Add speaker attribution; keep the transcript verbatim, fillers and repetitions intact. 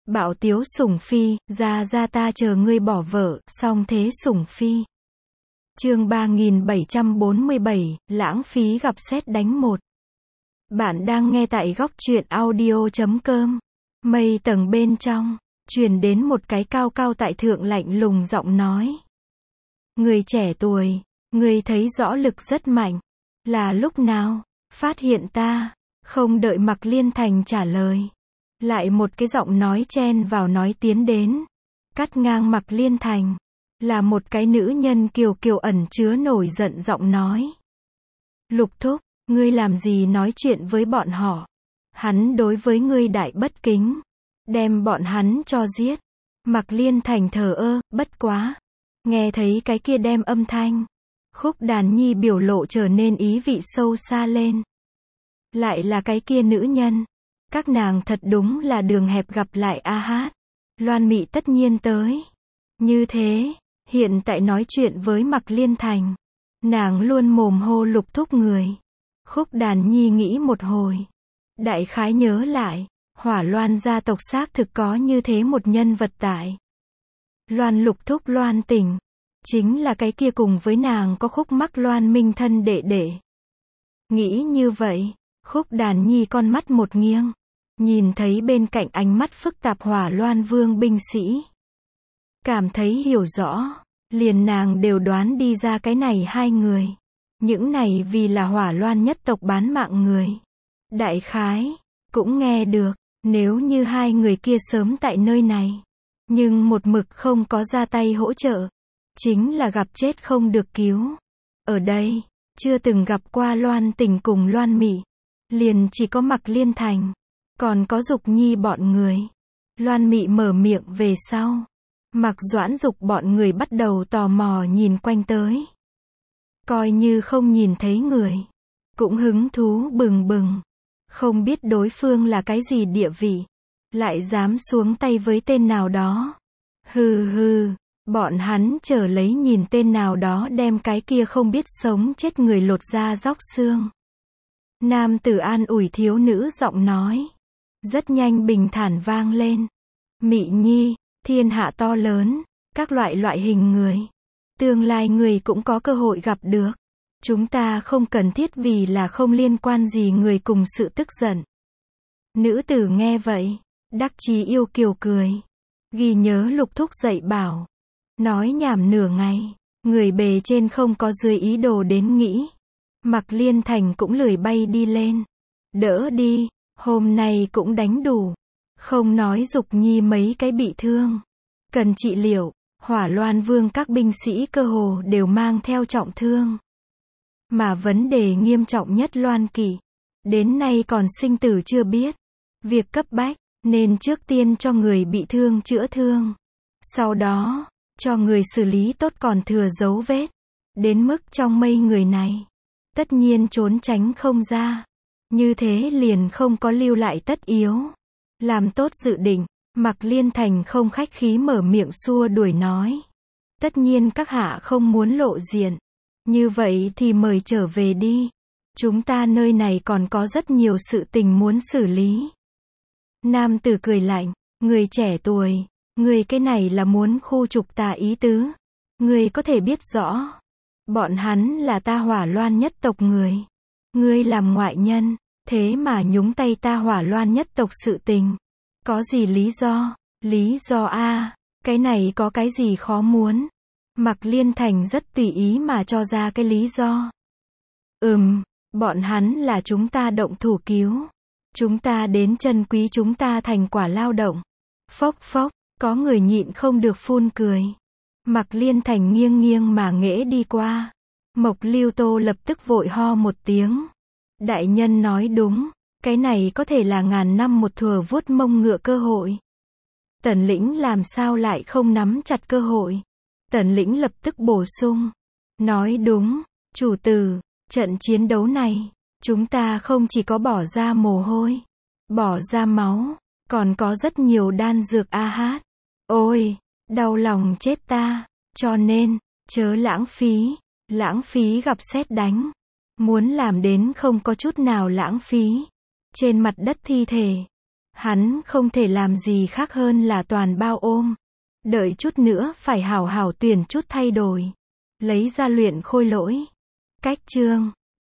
Speaker 1: Bạo tiếu sủng phi, ra ra ta chờ ngươi bỏ vợ, song thế sủng phi. Chương ba nghìn bảy trăm bốn mươi bảy, lãng phí gặp sét đánh một. Bạn đang nghe tại góc truyện audio chấm com. Mây tầng bên trong, truyền đến một cái cao cao tại thượng lạnh lùng giọng nói. Người trẻ tuổi, người thấy rõ lực rất mạnh. Là lúc nào? Phát hiện ta. Không đợi Mạc Liên Thành trả lời. Lại một cái giọng nói chen vào nói tiến đến. Cắt ngang Mạc Liên Thành. Là một cái nữ nhân kiều kiều ẩn chứa nổi giận giọng nói. Lục thúc, ngươi làm gì nói chuyện với bọn họ? Hắn đối với ngươi đại bất kính. Đem bọn hắn cho giết. Mạc Liên Thành thờ ơ, bất quá. Nghe thấy cái kia đem âm thanh. Khúc Đàn Nhi biểu lộ trở nên ý vị sâu xa lên. Lại là cái kia nữ nhân. Các nàng thật đúng là đường hẹp gặp lại a hát. Loan Mị tất nhiên tới. Như thế, hiện tại nói chuyện với Mạc Liên Thành. Nàng luôn mồm hô lục thúc người. Khúc Đàn Nhi nghĩ một hồi. Đại khái nhớ lại, Hỏa Loan gia tộc xác thực có như thế một nhân vật tại. Loan lục thúc Loan Tỉnh. Chính là cái kia cùng với nàng có khúc mắc Loan Minh thân đệ đệ. Nghĩ như vậy, Khúc Đàn Nhi con mắt một nghiêng. Nhìn thấy bên cạnh ánh mắt phức tạp Hỏa Loan vương binh sĩ. Cảm thấy hiểu rõ, liền nàng đều đoán đi ra cái này hai người. Những này vì là Hỏa Loan nhất tộc bán mạng người. Đại khái, cũng nghe được, nếu như hai người kia sớm tại nơi này. Nhưng một mực không có ra tay hỗ trợ. Chính là gặp chết không được cứu. Ở đây, chưa từng gặp qua Loan Tỉnh cùng Loan Mị. Liền chỉ có Mạc Liên Thành. Còn có Dục Nhi bọn người. Loan Mị mở miệng về sau. Mạc Doãn Dục bọn người bắt đầu tò mò nhìn quanh tới. Coi như không nhìn thấy người. Cũng hứng thú bừng bừng. Không biết đối phương là cái gì địa vị. Lại dám xuống tay với tên nào đó. Hừ hừ. Bọn hắn chờ lấy nhìn tên nào đó đem cái kia không biết sống chết người lột da róc xương. Nam tử an ủi thiếu nữ giọng nói. Rất nhanh bình thản vang lên. Mị Nhi, thiên hạ to lớn, các loại loại hình người. Tương lai người cũng có cơ hội gặp được. Chúng ta không cần thiết vì là không liên quan gì người cùng sự tức giận. Nữ tử nghe vậy, đắc chí yêu kiều cười. Ghi nhớ lục thúc dạy bảo. Nói nhảm nửa ngày, người bề trên không có dưới ý đồ đến nghĩ. Mạc Liên Thành cũng lười bay đi lên. Đỡ đi, hôm nay cũng đánh đủ. Không nói Dục Nhi mấy cái bị thương. Cần trị liệu, Hỏa Loan vương các binh sĩ cơ hồ đều mang theo trọng thương. Mà vấn đề nghiêm trọng nhất Loan Kỵ. Đến nay còn sinh tử chưa biết. Việc cấp bách, nên trước tiên cho người bị thương chữa thương. Sau đó, cho người xử lý tốt còn thừa dấu vết. Đến mức trong mây người này. Tất nhiên trốn tránh không ra. Như thế liền không có lưu lại tất yếu. Làm tốt dự định. Mạc Liên Thành không khách khí mở miệng xua đuổi nói. Tất nhiên các hạ không muốn lộ diện. Như vậy thì mời trở về đi. Chúng ta nơi này còn có rất nhiều sự tình muốn xử lý. Nam tử cười lạnh. Người trẻ tuổi. Người cái này là muốn khu trục ta ý tứ. Người có thể biết rõ. Bọn hắn là ta Hỏa Loan nhất tộc người. Ngươi làm ngoại nhân. Thế mà nhúng tay ta Hỏa Loan nhất tộc sự tình. Có gì lý do? Lý do a? Cái này có cái gì khó muốn? Mạc Liên Thành rất tùy ý mà cho ra cái lý do. Ừm, bọn hắn là chúng ta động thủ cứu. Chúng ta đến trân quý chúng ta thành quả lao động. Phốc phốc, có người nhịn không được phun cười. Mạc Liên Thành nghiêng nghiêng mà nghễ đi qua. Mộc Lưu Tô lập tức vội ho một tiếng. Đại nhân nói đúng. Cái này có thể là ngàn năm một thủa vuốt mông ngựa cơ hội. Tần lĩnh làm sao lại không nắm chặt cơ hội. Tần lĩnh lập tức bổ sung. Nói đúng, chủ tử, trận chiến đấu này, chúng ta không chỉ có bỏ ra mồ hôi, bỏ ra máu, còn có rất nhiều đan dược a hát. Ôi, đau lòng chết ta, cho nên, chớ lãng phí, lãng phí gặp sét đánh. Muốn làm đến không có chút nào lãng phí. Trên mặt đất thi thể, Hắn không thể làm gì khác hơn là toàn bao ôm. Đợi chút nữa phải hảo hảo tuyển chút thay đổi. Lấy ra luyện khôi lỗi. Cách chương